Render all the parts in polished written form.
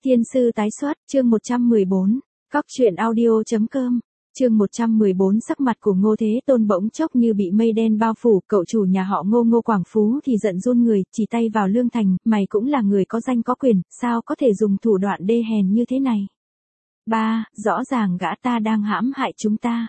Thiên sư tái xuất, chương 114, Cóc truyện audio.com, chương 114 sắc mặt của Ngô Thế Tôn bỗng chốc như bị mây đen bao phủ, cậu chủ nhà họ Ngô Ngô Quảng Phú thì giận run người, chỉ tay vào Lương Thành, mày cũng là người có danh có quyền, sao có thể dùng thủ đoạn đê hèn như thế này. Ba, rõ ràng gã ta đang hãm hại chúng ta.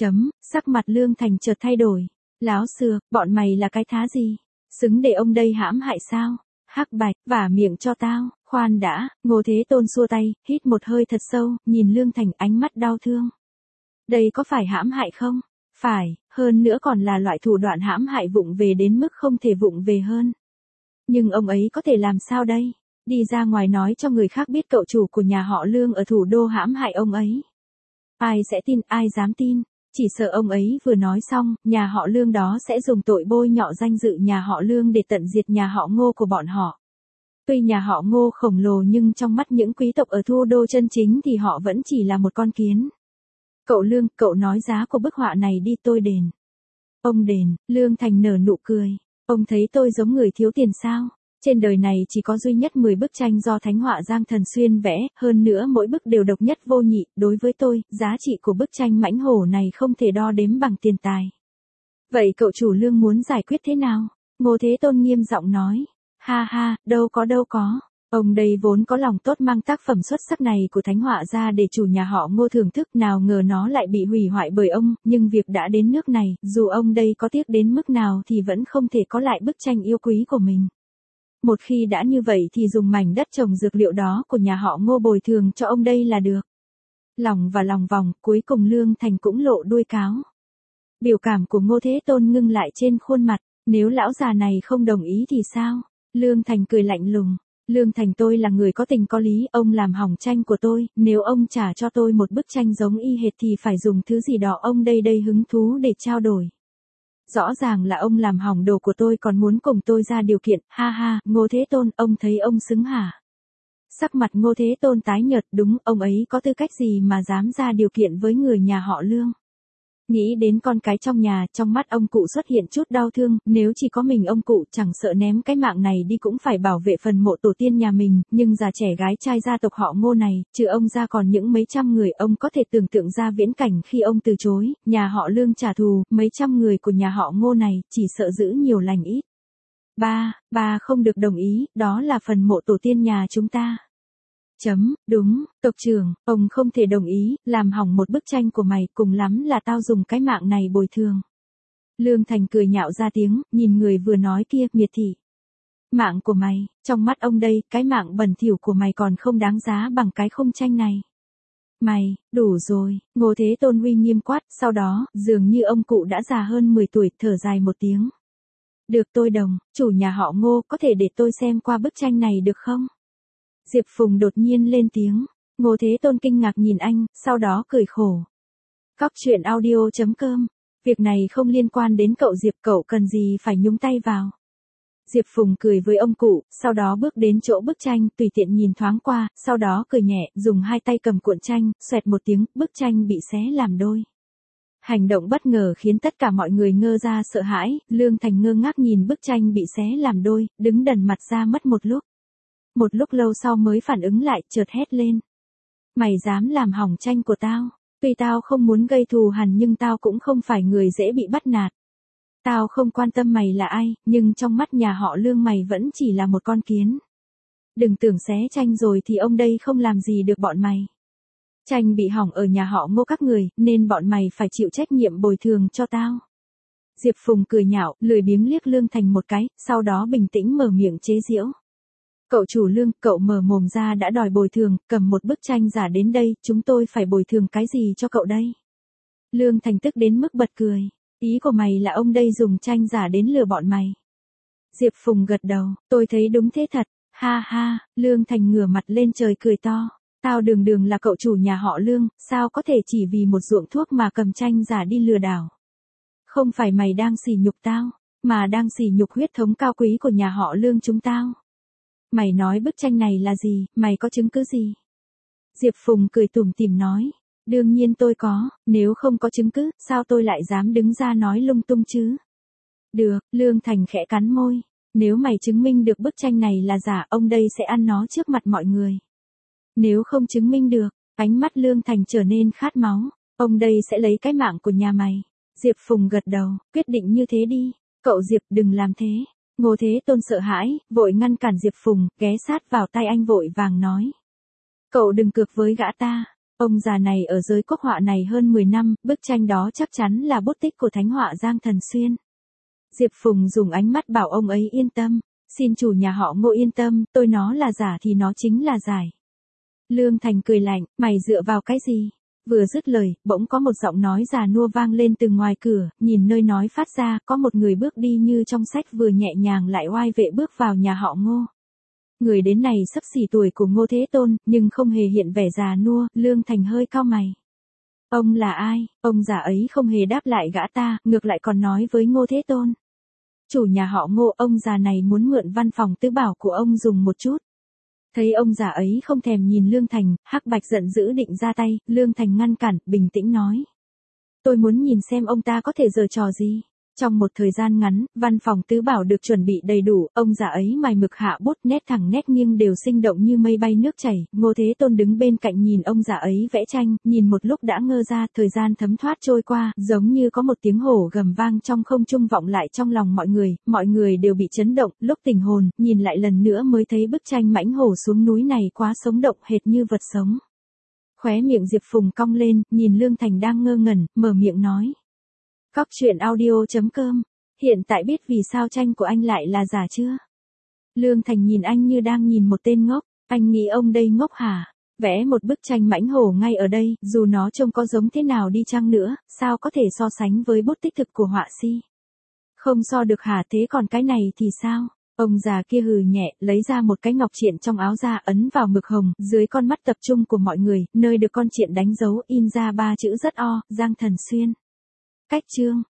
Sắc mặt Lương Thành chợt thay đổi. Láo xược, bọn mày là cái thá gì? Xứng để ông đây hãm hại sao? Hắc Bạch, vả miệng cho tao. Khoan đã, Ngô Thế Tôn xua tay, hít một hơi thật sâu, nhìn Lương Thành ánh mắt đau thương. Đây có phải hãm hại không? Phải, hơn nữa còn là loại thủ đoạn hãm hại vụng về đến mức không thể vụng về hơn. Nhưng ông ấy có thể làm sao đây? Đi ra ngoài nói cho người khác biết cậu chủ của nhà họ Lương ở thủ đô hãm hại ông ấy. Ai sẽ tin, ai dám tin? Chỉ sợ ông ấy vừa nói xong, nhà họ Lương đó sẽ dùng tội bôi nhọ danh dự nhà họ Lương để tận diệt nhà họ Ngô của bọn họ. Tuy nhà họ Ngô khổng lồ nhưng trong mắt những quý tộc ở thủ đô chân chính thì họ vẫn chỉ là một con kiến. Cậu Lương, cậu nói giá của bức họa này đi tôi đền. Ông đền, Lương Thành nở nụ cười. Ông thấy tôi giống người thiếu tiền sao? Trên đời này chỉ có duy nhất 10 bức tranh do thánh họa Giang Thần Xuyên vẽ, hơn nữa mỗi bức đều độc nhất vô nhị, đối với tôi, giá trị của bức tranh mãnh hổ này không thể đo đếm bằng tiền tài. Vậy cậu chủ Lương muốn giải quyết thế nào? Ngô Thế Tôn nghiêm giọng nói. Ha ha, đâu có. Ông đây vốn có lòng tốt mang tác phẩm xuất sắc này của thánh họa ra để chủ nhà họ Ngô thưởng thức, nào ngờ nó lại bị hủy hoại bởi ông, nhưng việc đã đến nước này, dù ông đây có tiếc đến mức nào thì vẫn không thể có lại bức tranh yêu quý của mình. Một khi đã như vậy thì dùng mảnh đất trồng dược liệu đó của nhà họ Ngô bồi thường cho ông đây là được. Lòng vòng, cuối cùng Lương Thành cũng lộ đuôi cáo. Biểu cảm của Ngô Thế Tôn ngưng lại trên khuôn mặt, nếu lão già này không đồng ý thì sao? Lương Thành cười lạnh lùng. Lương Thành, tôi là người có tình có lý, ông làm hỏng tranh của tôi, nếu ông trả cho tôi một bức tranh giống y hệt thì phải dùng thứ gì đó ông đây hứng thú để trao đổi. Rõ ràng là ông làm hỏng đồ của tôi còn muốn cùng tôi ra điều kiện, ha ha, Ngô Thế Tôn, ông thấy ông xứng hả? Sắc mặt Ngô Thế Tôn tái nhợt, đúng, ông ấy có tư cách gì mà dám ra điều kiện với người nhà họ Lương? Nghĩ đến con cái trong nhà, trong mắt ông cụ xuất hiện chút đau thương, nếu chỉ có mình ông cụ chẳng sợ ném cái mạng này đi cũng phải bảo vệ phần mộ tổ tiên nhà mình, nhưng già trẻ gái trai gia tộc họ Ngô này, trừ ông ra còn những mấy trăm người, ông có thể tưởng tượng ra viễn cảnh khi ông từ chối, nhà họ Lương trả thù, mấy trăm người của nhà họ Ngô này, chỉ sợ giữ nhiều lành ít. Ba không được đồng ý, đó là phần mộ tổ tiên nhà chúng ta. Đúng, tộc trưởng, ông không thể đồng ý, làm hỏng một bức tranh của mày, cùng lắm là tao dùng cái mạng này bồi thường. Lương Thành cười nhạo ra tiếng, nhìn người vừa nói kia, miệt thị. Mạng của mày, trong mắt ông đây, cái mạng bẩn thỉu của mày còn không đáng giá bằng cái khung tranh này. Mày, đủ rồi, Ngô Thế Tôn uy nghiêm quát, sau đó, dường như ông cụ đã già hơn 10 tuổi, thở dài một tiếng. Được tôi đồng, chủ nhà họ Ngô, có thể để tôi xem qua bức tranh này được không? Diệp Phùng đột nhiên lên tiếng. Ngô Thế Tôn kinh ngạc nhìn anh, sau đó cười khổ. Cóc truyện audio.com, việc này không liên quan đến cậu Diệp, cậu cần gì phải nhúng tay vào. Diệp Phùng cười với ông cụ, sau đó bước đến chỗ bức tranh, tùy tiện nhìn thoáng qua, sau đó cười nhẹ, dùng hai tay cầm cuộn tranh, xoẹt một tiếng, bức tranh bị xé làm đôi. Hành động bất ngờ khiến tất cả mọi người ngơ ra sợ hãi, Lương Thành ngơ ngác nhìn bức tranh bị xé làm đôi, đứng đần mặt ra mất một lúc. Một lúc lâu sau mới phản ứng lại, chợt hét lên. Mày dám làm hỏng tranh của tao, tuy tao không muốn gây thù hằn nhưng tao cũng không phải người dễ bị bắt nạt. Tao không quan tâm mày là ai, nhưng trong mắt nhà họ Lương mày vẫn chỉ là một con kiến. Đừng tưởng xé tranh rồi thì ông đây không làm gì được bọn mày. Tranh bị hỏng ở nhà họ Ngô các người, nên bọn mày phải chịu trách nhiệm bồi thường cho tao. Diệp Phùng cười nhạo, lười biếng liếc Lương Thành một cái, sau đó bình tĩnh mở miệng chế giễu. Cậu chủ Lương, cậu mở mồm ra đã đòi bồi thường, cầm một bức tranh giả đến đây, chúng tôi phải bồi thường cái gì cho cậu đây? Lương Thành tức đến mức bật cười. Ý của mày là ông đây dùng tranh giả đến lừa bọn mày. Diệp Phùng gật đầu, tôi thấy đúng thế thật, ha ha, Lương Thành ngửa mặt lên trời cười to. Tao đường là cậu chủ nhà họ Lương, sao có thể chỉ vì một ruộng thuốc mà cầm tranh giả đi lừa đảo? Không phải mày đang sỉ nhục tao, mà đang sỉ nhục huyết thống cao quý của nhà họ Lương chúng tao. Mày nói bức tranh này là gì, mày có chứng cứ gì? Diệp Phùng cười tủm tỉm nói. Đương nhiên tôi có, nếu không có chứng cứ, sao tôi lại dám đứng ra nói lung tung chứ? Được, Lương Thành khẽ cắn môi. Nếu mày chứng minh được bức tranh này là giả, ông đây sẽ ăn nó trước mặt mọi người. Nếu không chứng minh được, ánh mắt Lương Thành trở nên khát máu. Ông đây sẽ lấy cái mạng của nhà mày. Diệp Phùng gật đầu, quyết định như thế đi. Cậu Diệp đừng làm thế. Ngô Thế Tôn sợ hãi, vội ngăn cản Diệp Phùng, ghé sát vào tay anh vội vàng nói. Cậu đừng cược với gã ta. Ông già này ở giới quốc họa này hơn 10 năm, bức tranh đó chắc chắn là bút tích của thánh họa Giang Thần Xuyên. Diệp Phùng dùng ánh mắt bảo ông ấy yên tâm. Xin chủ nhà họ Ngô yên tâm, tôi nó là giả thì nó chính là giải. Lương Thành cười lạnh, mày dựa vào cái gì? Vừa dứt lời, bỗng có một giọng nói già nua vang lên từ ngoài cửa, nhìn nơi nói phát ra, có một người bước đi như trong sách vừa nhẹ nhàng lại oai vệ bước vào nhà họ Ngô. Người đến này xấp xỉ tuổi của Ngô Thế Tôn, nhưng không hề hiện vẻ già nua, Lương Thành hơi cau mày. Ông là ai? Ông già ấy không hề đáp lại gã ta, ngược lại còn nói với Ngô Thế Tôn. Chủ nhà họ Ngô, ông già này muốn mượn văn phòng tứ bảo của ông dùng một chút. Thấy ông già ấy không thèm nhìn Lương Thành, Hắc Bạch giận dữ định ra tay, Lương Thành ngăn cản, bình tĩnh nói. Tôi muốn nhìn xem ông ta có thể giở trò gì. Trong một thời gian ngắn, văn phòng tứ bảo được chuẩn bị đầy đủ, ông già ấy mài mực hạ bút, nét thẳng nét nghiêng đều sinh động như mây bay nước chảy. Ngô Thế Tôn đứng bên cạnh nhìn ông già ấy vẽ tranh, nhìn một lúc đã ngơ ra, thời gian thấm thoát trôi qua, giống như có một tiếng hổ gầm vang trong không trung vọng lại trong lòng mọi người đều bị chấn động, lúc tỉnh hồn, nhìn lại lần nữa mới thấy bức tranh mãnh hổ xuống núi này quá sống động hệt như vật sống. Khóe miệng Diệp Phùng cong lên, nhìn Lương Thành đang ngơ ngẩn, mở miệng nói. Cóc truyện audio.com. Hiện tại biết vì sao tranh của anh lại là giả chưa? Lương Thành nhìn anh như đang nhìn một tên ngốc. Anh nghĩ ông đây ngốc hả? Vẽ một bức tranh mãnh hổ ngay ở đây, dù nó trông có giống thế nào đi chăng nữa, sao có thể so sánh với bút tích thực của họa si? Không so được hả? Thế còn cái này thì sao? Ông già kia hừ nhẹ, lấy ra một cái ngọc triện trong áo ra ấn vào mực hồng, dưới con mắt tập trung của mọi người, nơi được con triện đánh dấu in ra 3 chữ rất o, Giang Thần Xuyên. Cách chương